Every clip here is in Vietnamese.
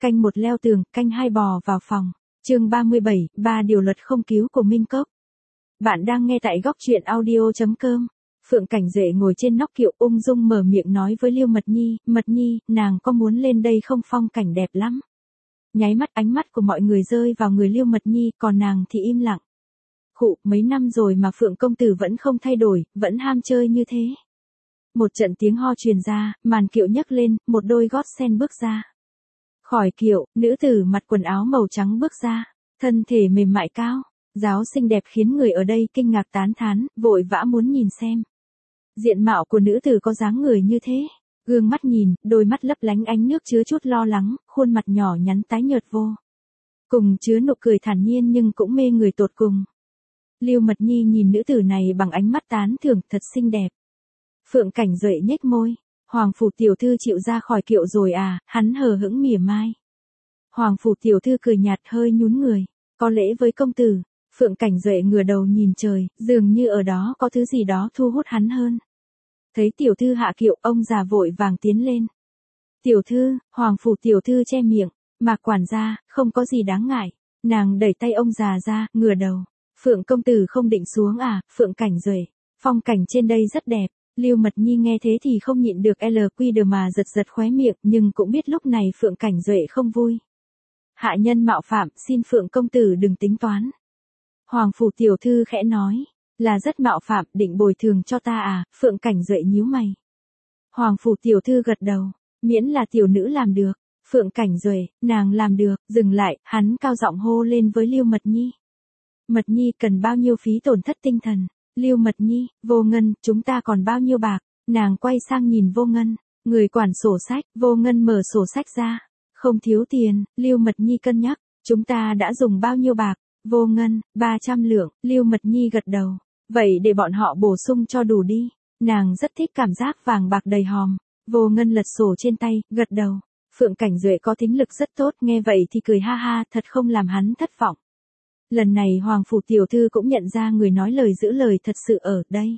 Canh một leo tường, canh hai bò vào phòng. Chương 37, 3 điều luật không cứu của Minh Cốc. Bạn đang nghe tại góc truyện audio.com. Phượng Cảnh Duệ ngồi trên nóc kiệu ung dung mở miệng nói với Liêu Mật Nhi, Mật Nhi, nàng có muốn lên đây không, phong cảnh đẹp lắm. Nháy mắt ánh mắt của mọi người rơi vào người Liêu Mật Nhi, còn nàng thì im lặng. Khụ, mấy năm rồi mà Phượng công tử vẫn không thay đổi, vẫn ham chơi như thế. Một trận tiếng ho truyền ra, màn kiệu nhấc lên, một đôi gót sen bước ra. Khỏi kiệu, nữ tử mặc quần áo màu trắng bước ra, thân thể mềm mại cao, ráo xinh đẹp khiến người ở đây kinh ngạc tán thán, vội vã muốn nhìn xem. Diện mạo của nữ tử có dáng người như thế, gương mắt nhìn, đôi mắt lấp lánh ánh nước chứa chút lo lắng, khuôn mặt nhỏ nhắn tái nhợt vô cùng chứa nụ cười thản nhiên nhưng cũng mê người tột cùng. Liêu Mật Nhi nhìn nữ tử này bằng ánh mắt tán thưởng, thật xinh đẹp. Phượng Cảnh Duệ nhếch môi. Hoàng phủ tiểu thư chịu ra khỏi kiệu rồi à, hắn hờ hững mỉa mai. Hoàng phủ tiểu thư cười nhạt hơi nhún người, có lễ với công tử. Phượng Cảnh Duệ ngửa đầu nhìn trời, dường như ở đó có thứ gì đó thu hút hắn hơn. Thấy tiểu thư hạ kiệu, ông già vội vàng tiến lên. Tiểu thư, Hoàng phủ tiểu thư che miệng, Mạc quản gia, không có gì đáng ngại. Nàng đẩy tay ông già ra, ngửa đầu. Phượng công tử không định xuống à, Phượng Cảnh Duệ, phong cảnh trên đây rất đẹp. Liêu Mật Nhi nghe thế thì không nhịn được LQ mà giật giật khóe miệng, nhưng cũng biết lúc này Phượng Cảnh Duệ không vui. Hạ nhân mạo phạm, xin Phượng công tử đừng tính toán. Hoàng phủ tiểu thư khẽ nói, là rất mạo phạm, định bồi thường cho ta à, Phượng Cảnh Duệ nhíu mày. Hoàng phủ tiểu thư gật đầu, miễn là tiểu nữ làm được. Phượng Cảnh Duệ, nàng làm được, dừng lại, hắn cao giọng hô lên với Liêu Mật Nhi. Mật Nhi cần bao nhiêu phí tổn thất tinh thần? Liêu Mật Nhi, Vô Ngân, chúng ta còn bao nhiêu bạc? Nàng quay sang nhìn Vô Ngân, người quản sổ sách, Vô Ngân mở sổ sách ra. Không thiếu tiền, Liêu Mật Nhi cân nhắc, chúng ta đã dùng bao nhiêu bạc? Vô Ngân, 300 lượng, Liêu Mật Nhi gật đầu. Vậy để bọn họ bổ sung cho đủ đi. Nàng rất thích cảm giác vàng bạc đầy hòm. Vô Ngân lật sổ trên tay, gật đầu. Phượng Cảnh Duệ có tính lực rất tốt, nghe vậy thì cười ha ha, thật không làm hắn thất vọng. Lần này Hoàng phủ tiểu thư cũng nhận ra người nói lời giữ lời thật sự ở đây.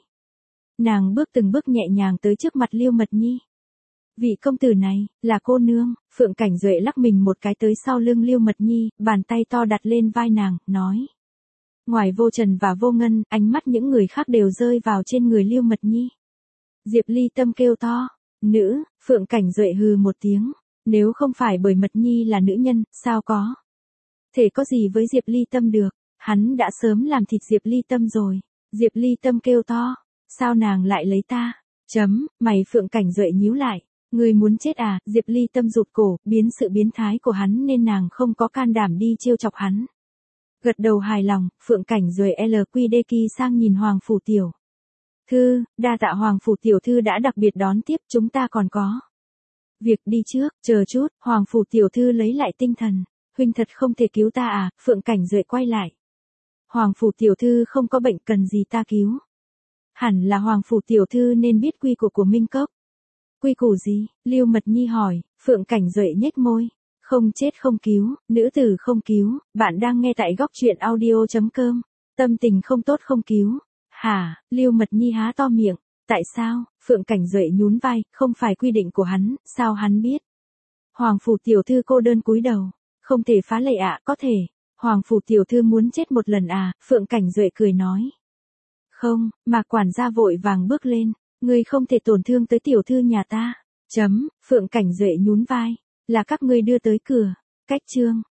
Nàng bước từng bước nhẹ nhàng tới trước mặt Liêu Mật Nhi. Vị công tử này, là cô nương. Phượng Cảnh Duệ lắc mình một cái tới sau lưng Liêu Mật Nhi, bàn tay to đặt lên vai nàng, nói. Ngoài Vô Trần và Vô Ngân, ánh mắt những người khác đều rơi vào trên người Liêu Mật Nhi. Diệp Ly Tâm kêu to, nữ, Phượng Cảnh Duệ hừ một tiếng, nếu không phải bởi Mật Nhi là nữ nhân, sao có thể có gì với Diệp Ly Tâm được, hắn đã sớm làm thịt Diệp Ly Tâm rồi. Diệp Ly Tâm kêu to, sao nàng lại lấy ta? Mày Phượng Cảnh Duệ nhíu lại, ngươi muốn chết à? Diệp Ly Tâm rụt cổ, biến sự biến thái của hắn nên nàng không có can đảm đi trêu chọc hắn. Gật đầu hài lòng, Phượng Cảnh Duệ LQD kỳ sang nhìn Hoàng phủ tiểu thư, đa tạ Hoàng phủ tiểu thư đã đặc biệt đón tiếp, chúng ta còn có việc đi trước, chờ chút. Hoàng phủ tiểu thư lấy lại tinh thần. Huynh thật không thể cứu ta à? Phượng Cảnh Duệ quay lại. Hoàng phủ tiểu thư không có bệnh, cần gì ta cứu? Hẳn là Hoàng phủ tiểu thư nên biết quy củ của Minh Cốc. Quy củ gì? Liêu Mật Nhi hỏi. Phượng Cảnh Duệ nhếch môi. Không chết không cứu, nữ tử không cứu. Bạn đang nghe tại góc truyện audio.com. Tâm tình không tốt không cứu. Hả? Liêu Mật Nhi há to miệng. Tại sao? Phượng Cảnh Duệ nhún vai, không phải quy định của hắn, sao hắn biết? Hoàng phủ tiểu thư cô đơn cúi đầu. Không thể phá lệ ạ, có thể. Hoàng phủ tiểu thư muốn chết một lần à? Phượng Cảnh Duệ cười nói. Không, mà quản gia vội vàng bước lên. Ngươi không thể tổn thương tới tiểu thư nhà ta. Phượng Cảnh Duệ nhún vai. Là các ngươi đưa tới cửa. Cách chương.